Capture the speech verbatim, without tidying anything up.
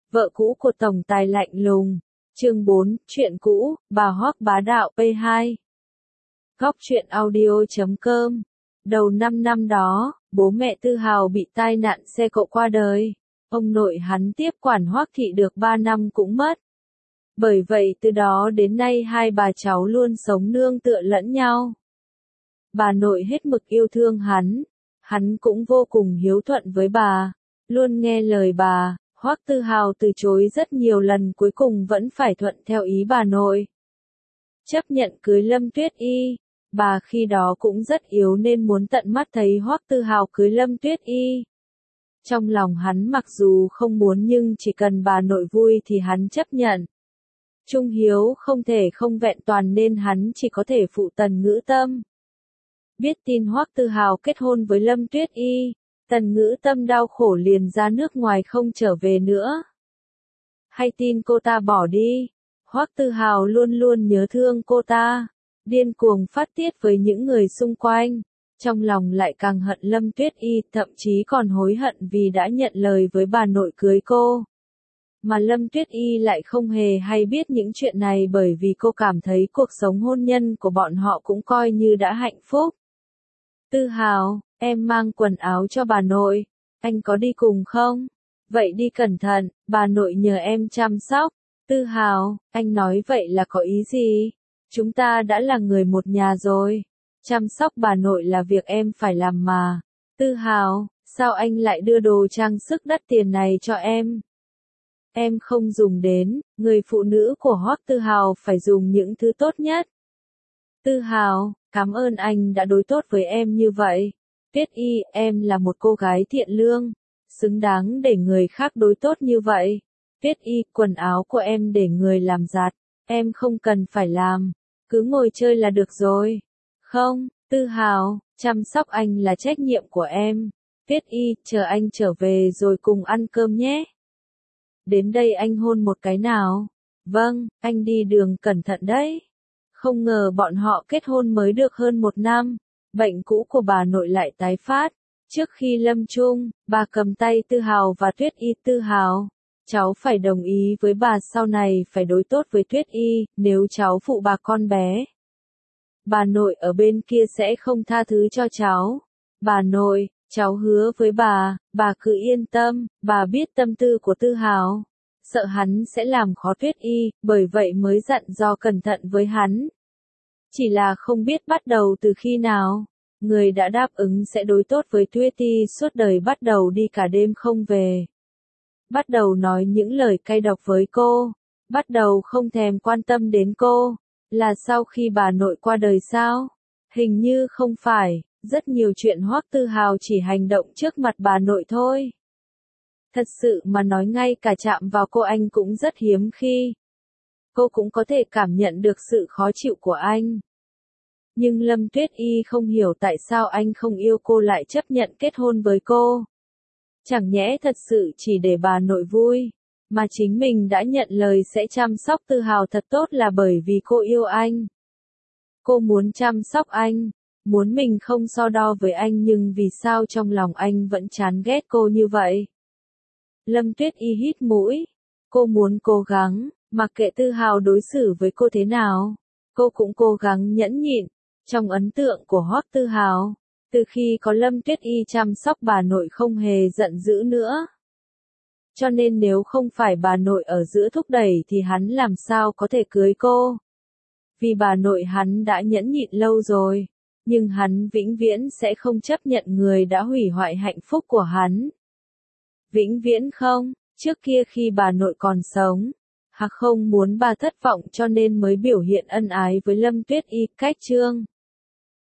Vợ cũ của tổng tài lạnh lùng. Chương bốn, chuyện cũ, bà Hoắc bá đạo P hai. Góc truyện audio chấm com. Đầu năm năm đó, bố mẹ Tư Hào bị tai nạn xe cộ qua đời. Ông nội hắn tiếp quản Hoắc thị được ba năm cũng mất. Bởi vậy từ đó đến nay hai bà cháu luôn sống nương tựa lẫn nhau. Bà nội hết mực yêu thương hắn. Hắn cũng vô cùng hiếu thuận với bà. Luôn nghe lời bà. Hoắc Tư Hào từ chối rất nhiều lần, cuối cùng vẫn phải thuận theo ý bà nội. Chấp nhận cưới Lâm Tuyết Y. Bà khi đó cũng rất yếu nên muốn tận mắt thấy Hoắc Tư Hào cưới Lâm Tuyết Y. Trong lòng hắn mặc dù không muốn nhưng chỉ cần bà nội vui thì hắn chấp nhận. Trung hiếu không thể không vẹn toàn nên hắn chỉ có thể phụ Tần Ngữ Tâm. Biết tin Hoắc Tư Hào kết hôn với Lâm Tuyết Y, Tần Ngữ Tâm đau khổ liền ra nước ngoài không trở về nữa. Hay tin cô ta bỏ đi, Hoắc Tư Hào luôn luôn nhớ thương cô ta, điên cuồng phát tiết với những người xung quanh, trong lòng lại càng hận Lâm Tuyết Y, thậm chí còn hối hận vì đã nhận lời với bà nội cưới cô. Mà Lâm Tuyết Y lại không hề hay biết những chuyện này bởi vì cô cảm thấy cuộc sống hôn nhân của bọn họ cũng coi như đã hạnh phúc. Tư Hào, em mang quần áo cho bà nội, anh có đi cùng không? Vậy đi cẩn thận, bà nội nhờ em chăm sóc. Tư Hào, anh nói vậy là có ý gì? Chúng ta đã là người một nhà rồi. Chăm sóc bà nội là việc em phải làm mà. Tư Hào, sao anh lại đưa đồ trang sức đắt tiền này cho em? Em không dùng đến, người phụ nữ của Hoắc Tư Hào phải dùng những thứ tốt nhất. Tư Hào, cảm ơn anh đã đối tốt với em như vậy. Tuyết Y, em là một cô gái thiện lương, xứng đáng để người khác đối tốt như vậy. Tuyết Y, quần áo của em để người làm giặt, em không cần phải làm, cứ ngồi chơi là được rồi. Không, Tư Hào, chăm sóc anh là trách nhiệm của em. Tuyết Y, chờ anh trở về rồi cùng ăn cơm nhé. Đến đây anh hôn một cái nào. Vâng, anh đi đường cẩn thận đấy. Không ngờ bọn họ kết hôn mới được hơn một năm, bệnh cũ của bà nội lại tái phát. Trước khi lâm chung, bà cầm tay Tư Hào và Tuyết Y. Tư Hào, cháu phải đồng ý với bà sau này phải đối tốt với Tuyết Y, nếu cháu phụ bà con bé. Bà nội ở bên kia sẽ không tha thứ cho cháu. Bà nội, cháu hứa với bà, bà cứ yên tâm, bà biết tâm tư của Tư Hào. Sợ hắn sẽ làm khó Tuyết Y, bởi vậy mới dặn dò cẩn thận với hắn. Chỉ là không biết bắt đầu từ khi nào, người đã đáp ứng sẽ đối tốt với Tuyết Y suốt đời bắt đầu đi cả đêm không về. Bắt đầu nói những lời cay độc với cô, bắt đầu không thèm quan tâm đến cô, là sau khi bà nội qua đời sao? Hình như không phải, rất nhiều chuyện Hoắc Tư Hào chỉ hành động trước mặt bà nội thôi. Thật sự mà nói ngay cả chạm vào cô anh cũng rất hiếm khi. Cô cũng có thể cảm nhận được sự khó chịu của anh. Nhưng Lâm Tuyết Y không hiểu tại sao anh không yêu cô lại chấp nhận kết hôn với cô. Chẳng nhẽ thật sự chỉ để bà nội vui, mà chính mình đã nhận lời sẽ chăm sóc Tư Hào thật tốt là bởi vì cô yêu anh. Cô muốn chăm sóc anh, muốn mình không so đo với anh nhưng vì sao trong lòng anh vẫn chán ghét cô như vậy? Lâm Tuyết Y hít mũi. Cô muốn cố gắng, mặc kệ Tư Hào đối xử với cô thế nào, cô cũng cố gắng nhẫn nhịn. Trong ấn tượng của Hoắc Tư Hào, từ khi có Lâm Tuyết Y chăm sóc bà nội không hề giận dữ nữa. Cho nên nếu không phải bà nội ở giữa thúc đẩy thì hắn làm sao có thể cưới cô. Vì bà nội hắn đã nhẫn nhịn lâu rồi, nhưng hắn vĩnh viễn sẽ không chấp nhận người đã hủy hoại hạnh phúc của hắn. Vĩnh viễn không, trước kia khi bà nội còn sống, Hạc không muốn bà thất vọng cho nên mới biểu hiện ân ái với Lâm Tuyết Y. Cách chương